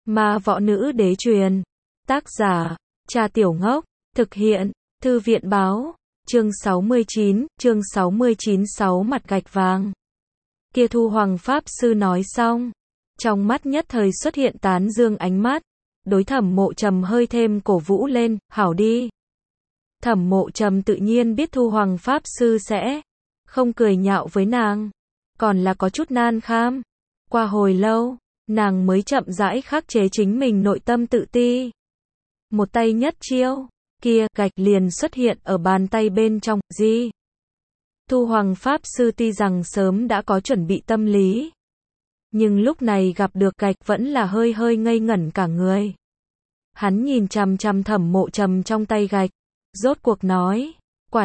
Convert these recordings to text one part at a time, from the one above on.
Ma võ nữ đế truyền. Tác giả, Cha Tiểu Ngốc. Thực hiện, Thư viện báo. Chương 69, sáu mặt gạch vàng. Kia Thu Hoàng Pháp Sư nói xong. Trong mắt nhất thời xuất hiện tán dương ánh mắt. Đối Thẩm Mộ Trầm hơi thêm cổ vũ lên, hảo đi. Thẩm Mộ Trầm tự nhiên biết Thu Hoàng Pháp Sư sẽ không cười nhạo với nàng. Còn là có chút nan kham. Qua hồi lâu, nàng mới chậm rãi khắc chế chính mình nội tâm tự ti. Một tay nhất chiêu, kia gạch liền xuất hiện ở bàn tay bên trong, gì? Thu Hoàng Pháp Sư tuy rằng sớm đã có chuẩn bị tâm lý, nhưng lúc này gặp được gạch vẫn là hơi hơi ngây ngẩn cả người. Hắn nhìn chằm chằm Thẩm Mộ Trầm trong tay gạch, rốt cuộc nói, quả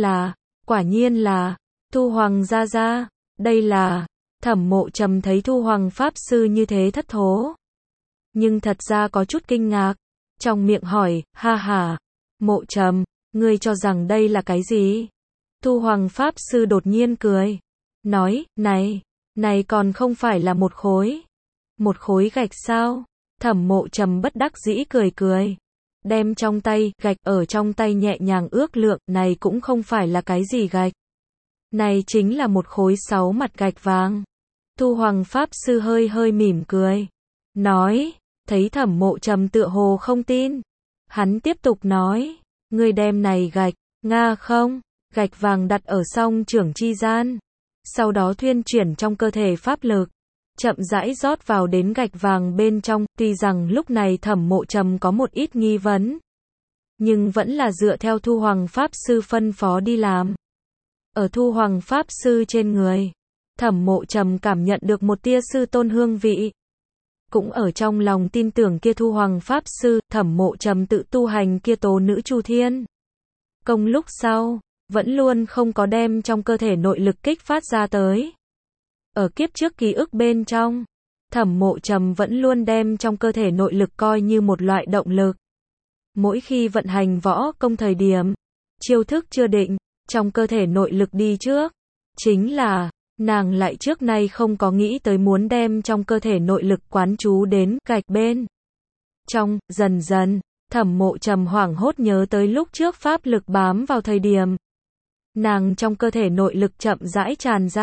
nhiên là, Thu Hoàng gia gia, đây là. Thẩm Mộ Trầm thấy Thu Hoàng Pháp Sư như thế thất thố, nhưng thật ra có chút kinh ngạc, trong miệng hỏi, ha ha, Mộ Trầm, ngươi cho rằng đây là cái gì? Thu Hoàng Pháp Sư đột nhiên cười, nói, này còn không phải là một khối gạch sao? Thẩm Mộ Trầm bất đắc dĩ cười, đem trong tay gạch ở trong tay nhẹ nhàng ước lượng, này cũng không phải là cái gì gạch, này chính là một khối 6 mặt gạch vàng. Thu Hoàng Pháp Sư hơi hơi mỉm cười, nói, thấy Thẩm Mộ Trầm tựa hồ không tin, hắn tiếp tục nói, ngươi đem này gạch, gạch vàng đặt ở song trưởng chi gian, sau đó thuyên chuyển trong cơ thể pháp lực, chậm rãi rót vào đến gạch vàng bên trong. Tuy rằng lúc này Thẩm Mộ Trầm có một ít nghi vấn, nhưng vẫn là dựa theo Thu Hoàng Pháp Sư phân phó đi làm. Ở Thu Hoàng Pháp Sư trên người, Thẩm Mộ Trầm cảm nhận được một tia sư tôn hương vị. Cũng ở trong lòng tin tưởng kia Thu Hoàng Pháp Sư, Thẩm Mộ Trầm tự tu hành kia tố nữ Chu Thiên công lúc sau, vẫn luôn không có đem trong cơ thể nội lực kích phát ra tới. Ở kiếp trước ký ức bên trong, Thẩm Mộ Trầm vẫn luôn đem trong cơ thể nội lực coi như một loại động lực. Mỗi khi vận hành võ công thời điểm, chiêu thức chưa định, trong cơ thể nội lực đi trước, chính là nàng lại trước nay không có nghĩ tới muốn đem trong cơ thể nội lực quán chú đến gạch bên trong. Dần dần, Thẩm Mộ Trầm hoảng hốt nhớ tới lúc trước pháp lực bám vào thời điểm, nàng trong cơ thể nội lực chậm rãi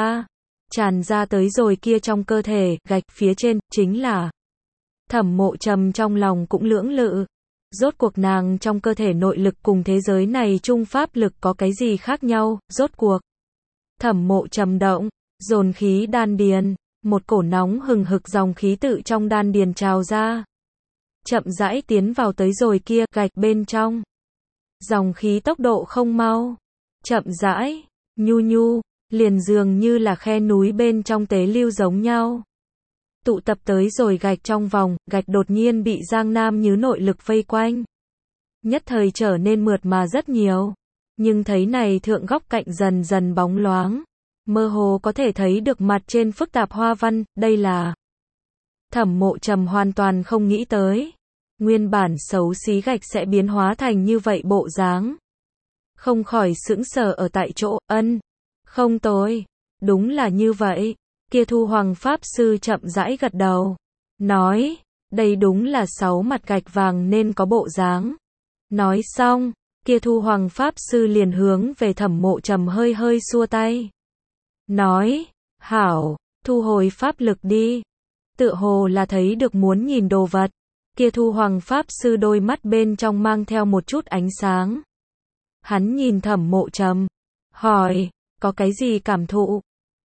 tràn ra tới rồi kia trong cơ thể gạch phía trên, chính là. Thẩm Mộ Trầm trong lòng cũng lưỡng lự, rốt cuộc nàng trong cơ thể nội lực cùng thế giới này chung pháp lực có cái gì khác nhau, rốt cuộc. Thẩm Mộ Trầm động, dồn khí đan điền, một cổ nóng hừng hực dòng khí tự trong đan điền trào ra, chậm rãi tiến vào tới rồi kia gạch bên trong. Dòng khí tốc độ không mau, chậm rãi, nhu, liền dường như là khe núi bên trong tế lưu giống nhau. Tụ tập tới rồi gạch trong vòng, gạch đột nhiên bị Giang Nam Như nội lực vây quanh. Nhất thời trở nên mượt mà rất nhiều, nhưng thấy này thượng góc cạnh dần dần bóng loáng, mơ hồ có thể thấy được mặt trên phức tạp hoa văn, đây là. Thẩm Mộ Trầm hoàn toàn không nghĩ tới, nguyên bản xấu xí gạch sẽ biến hóa thành như vậy bộ dáng. Không khỏi sững sờ ở tại chỗ, không tồi, đúng là như vậy. Kia Thu Hoàng Pháp Sư chậm rãi gật đầu, nói, đây đúng là 6 mặt gạch vàng nên có bộ dáng. Nói xong, kia Thu Hoàng Pháp Sư liền hướng về Thẩm Mộ Trầm hơi hơi xua tay, nói, hảo, thu hồi pháp lực đi. Tựa hồ là thấy được muốn nhìn đồ vật, kia Thu Hoàng Pháp Sư đôi mắt bên trong mang theo một chút ánh sáng. Hắn nhìn Thẩm Mộ Trầm, hỏi, có cái gì cảm thụ?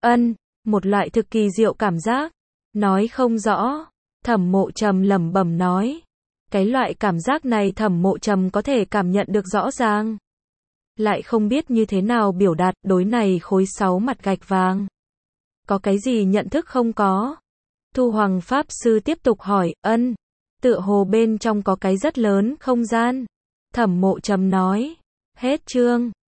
Một loại thực kỳ diệu cảm giác. Nói không rõ. Thẩm Mộ Trầm lẩm bẩm nói. Cái loại cảm giác này Thẩm Mộ Trầm có thể cảm nhận được rõ ràng, lại không biết như thế nào biểu đạt. Đối này khối 6 mặt gạch vàng, có cái gì nhận thức không có? Thu Hoàng Pháp Sư tiếp tục hỏi, tựa hồ bên trong có cái rất lớn không gian. Thẩm Mộ Trầm nói, hết chương.